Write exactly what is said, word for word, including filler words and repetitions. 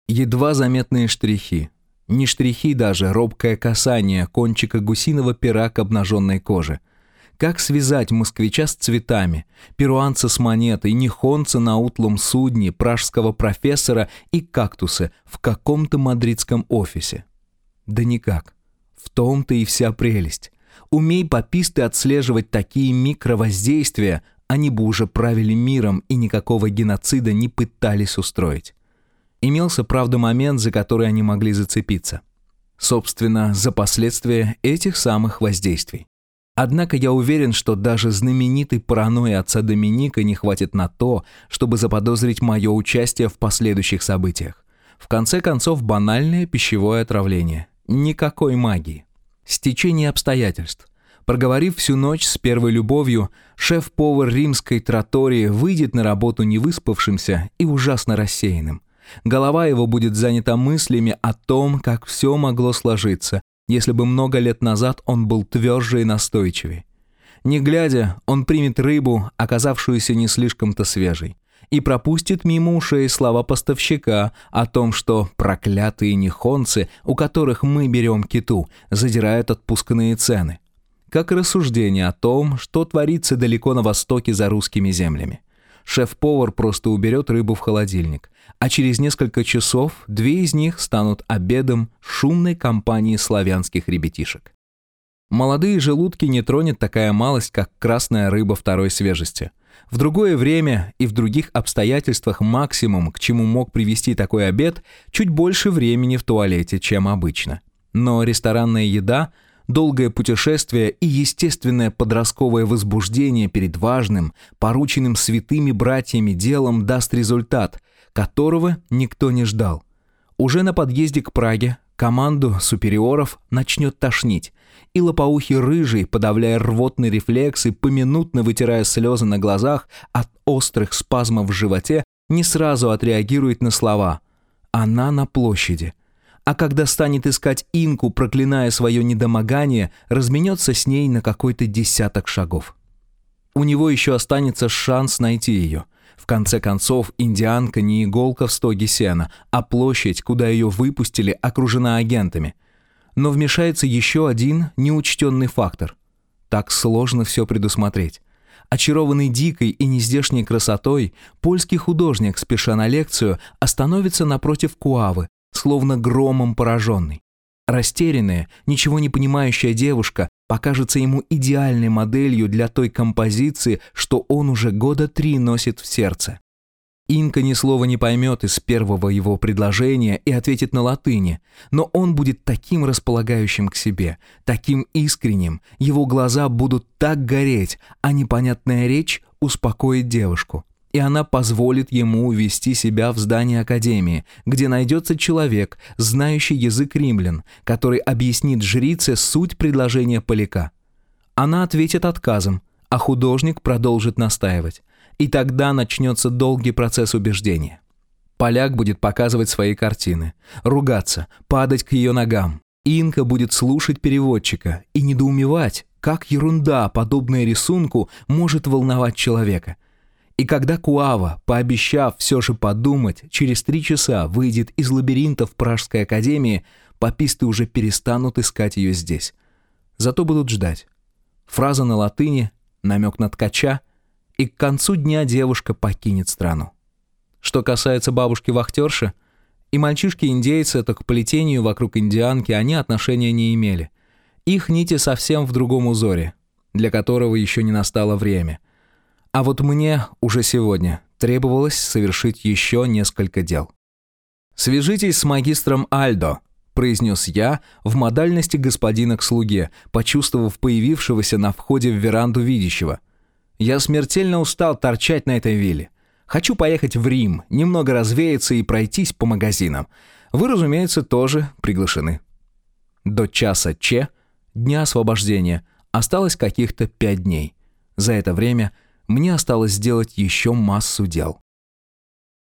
Едва заметные штрихи. Не штрихи даже, робкое касание кончика гусиного пера к обнаженной коже. Как связать москвича с цветами, перуанца с монетой, нихонца на утлом судне, пражского профессора и кактусы в каком-то мадридском офисе? Да никак. В том-то и вся прелесть. Умей пописты отслеживать такие микровоздействия, они бы уже правили миром и никакого геноцида не пытались устроить. Имелся, правда, момент, за который они могли зацепиться. Собственно, за последствия этих самых воздействий. Однако я уверен, что даже знаменитой паранойи отца Доминика не хватит на то, чтобы заподозрить мое участие в последующих событиях. В конце концов, банальное пищевое отравление. Никакой магии. Стечение обстоятельств. Проговорив всю ночь с первой любовью, шеф-повар римской траттории выйдет на работу невыспавшимся и ужасно рассеянным. Голова его будет занята мыслями о том, как все могло сложиться, если бы много лет назад он был тверже и настойчивее. Не глядя, он примет рыбу, оказавшуюся не слишком-то свежей, и пропустит мимо ушей слова поставщика о том, что проклятые нихонцы, у которых мы берем киту, задирают отпускные цены. Как и рассуждение о том, что творится далеко на востоке за русскими землями. Шеф-повар просто уберет рыбу в холодильник, а через несколько часов две из них станут обедом шумной компании славянских ребятишек. Молодые желудки не тронет такая малость, как красная рыба второй свежести. В другое время и в других обстоятельствах максимум, к чему мог привести такой обед, чуть больше времени в туалете, чем обычно. Но ресторанная еда – долгое путешествие и естественное подростковое возбуждение перед важным, порученным святыми братьями делом даст результат, которого никто не ждал. Уже на подъезде к Праге команду супериоров начнет тошнить, и лопоухий рыжий, подавляя рвотный рефлекс и поминутно вытирая слезы на глазах от острых спазмов в животе, не сразу отреагирует на слова «она на площади». А когда станет искать Инку, проклиная свое недомогание, разменется с ней на какой-то десяток шагов. У него еще останется шанс найти ее. В конце концов, индианка не иголка в стоге сена, а площадь, куда ее выпустили, окружена агентами. Но вмешается еще один неучтенный фактор. Так сложно все предусмотреть. Очарованный дикой и нездешней красотой, польский художник, спеша на лекцию, остановится напротив Куавы, словно громом пораженный. Растерянная, ничего не понимающая девушка покажется ему идеальной моделью для той композиции, что он уже года три носит в сердце. Инка ни слова не поймет из первого его предложения и ответит на латыни, но он будет таким располагающим к себе, таким искренним, его глаза будут так гореть, а непонятная речь успокоит девушку. И она позволит ему увести себя в здание академии, где найдется человек, знающий язык римлян, который объяснит жрице суть предложения поляка. Она ответит отказом, а художник продолжит настаивать. И тогда начнется долгий процесс убеждения. Поляк будет показывать свои картины, ругаться, падать к ее ногам. Инка будет слушать переводчика и недоумевать, как ерунда, подобная рисунку, может волновать человека. И когда Куава, пообещав все же подумать, через три часа выйдет из лабиринтов Пражской академии, пописты уже перестанут искать ее здесь. Зато будут ждать. Фраза на латыни, намек на ткача, и к концу дня девушка покинет страну. Что касается бабушки-вахтерши, и мальчишки-индейцы, то к плетению вокруг индианки они отношения не имели. Их нити совсем в другом узоре, для которого еще не настало время. А вот мне уже сегодня требовалось совершить еще несколько дел. «Свяжитесь с магистром Альдо», — произнес я в модальности господина к слуге, почувствовав появившегося на входе в веранду видящего. «Я смертельно устал торчать на этой вилле. Хочу поехать в Рим, немного развеяться и пройтись по магазинам. Вы, разумеется, тоже приглашены». До часа Че, дня освобождения, осталось каких-то пять дней. За это время мне осталось сделать еще массу дел.